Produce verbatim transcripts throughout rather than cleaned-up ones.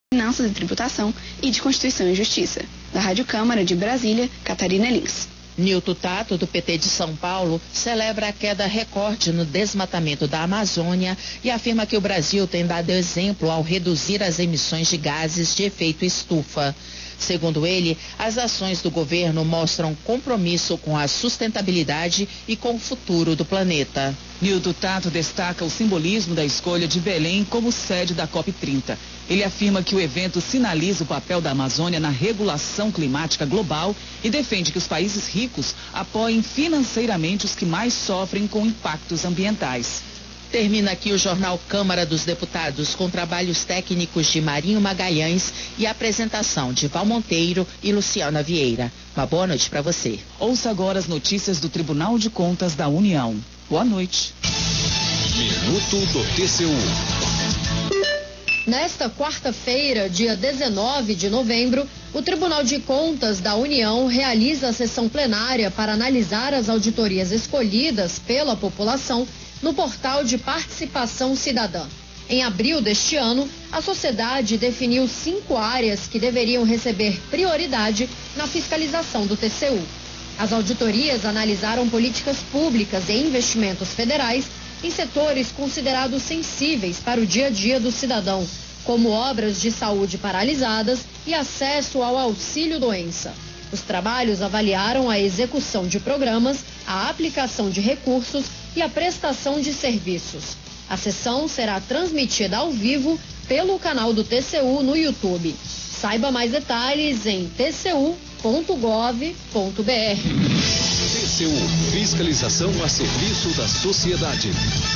Finanças e Tributação e de Constituição e Justiça. Da Rádio Câmara de Brasília, Catarina Lins. Nilton Tato, do P T de São Paulo, celebra a queda recorde no desmatamento da Amazônia e afirma que o Brasil tem dado exemplo ao reduzir as emissões de gases de efeito estufa. Segundo ele, as ações do governo mostram compromisso com a sustentabilidade e com o futuro do planeta. Nilton Tato destaca o simbolismo da escolha de Belém como sede da COP trinta. Ele afirma que o evento sinaliza o papel da Amazônia na regulação climática global e defende que os países ricos apoiem financeiramente os que mais sofrem com impactos ambientais. Termina aqui o Jornal Câmara dos Deputados, com trabalhos técnicos de Marinho Magalhães e apresentação de Val Monteiro e Luciana Vieira. Uma boa noite para você. Ouça agora as notícias do Tribunal de Contas da União. Boa noite. Minuto do T C U. Nesta quarta-feira, dia dezenove de novembro, o Tribunal de Contas da União realiza a sessão plenária para analisar as auditorias escolhidas pela população no portal de participação cidadã. Em abril deste ano, a sociedade definiu cinco áreas que deveriam receber prioridade na fiscalização do T C U. As auditorias analisaram políticas públicas e investimentos federais em setores considerados sensíveis para o dia a dia do cidadão, como obras de saúde paralisadas e acesso ao auxílio-doença. Os trabalhos avaliaram a execução de programas, a aplicação de recursos e a prestação de serviços. A sessão será transmitida ao vivo pelo canal do T C U no YouTube. Saiba mais detalhes em t c u ponto gov ponto b r. T C U, fiscalização a serviço da sociedade.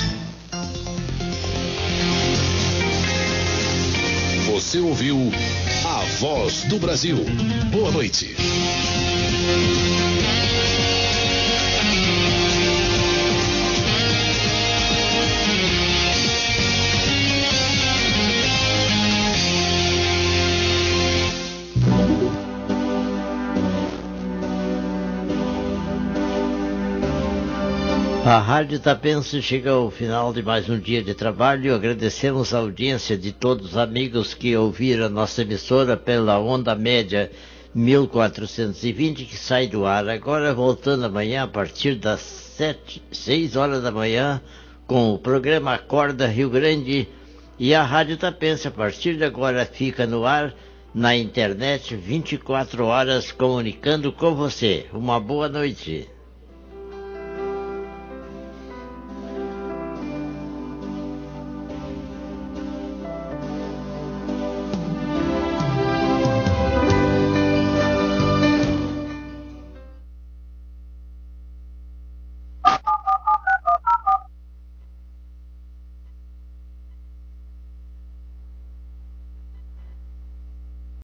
Você ouviu a Voz do Brasil. Boa noite. A Rádio Tapense chega ao final de mais um dia de trabalho. Agradecemos a audiência de todos os amigos que ouviram a nossa emissora pela onda média mil quatrocentos e vinte, que sai do ar agora, voltando amanhã a partir das sete, seis horas da manhã, com o programa Acorda Rio Grande. E a Rádio Tapense, a partir de agora, fica no ar na internet vinte e quatro horas, comunicando com você. Uma boa noite.